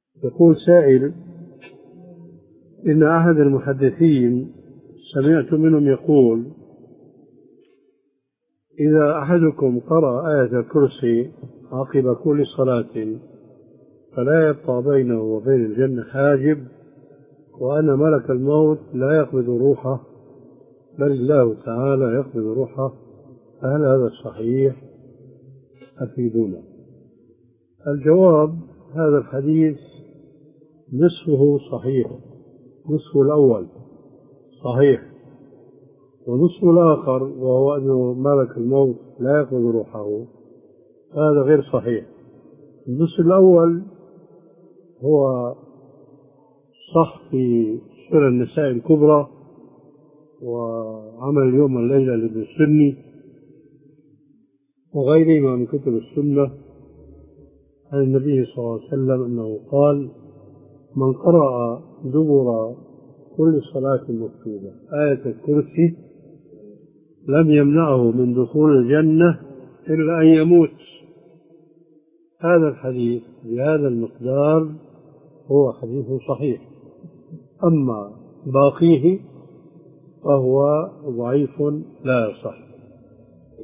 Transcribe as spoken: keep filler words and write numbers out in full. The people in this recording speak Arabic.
يقول سائل: إن أحد المحدثين سمعت منهم يقول: إذا أحدكم قرأ آية الكرسي عقب كل صلاة فلا يبقى بينه وبين الجنة حاجب، وأن ملك الموت لا يقبض روحه بل الله تعالى يقبض روحه، فهل هذا صحيح؟ أفيدونا. الجواب: هذا الحديث نصفه صحيح، نصفه الأول صحيح، ونصفه الآخر وهو أن ملك الموت لا يقبض روحه هذا غير صحيح. النصف الأول هو صح في سورة النساء الكبرى وعمل اليوم والليلة لابن السني وغيرهما من كتب السنة عن النبي صلى الله عليه وسلم أنه قال: من قرأ دبر كل صلاة مكتوبة آية الكرسي لم يمنعه من دخول الجنة إلا أن يموت. هذا الحديث بهذا المقدار هو حديث صحيح، أما باقيه فهو ضعيف لا يصح.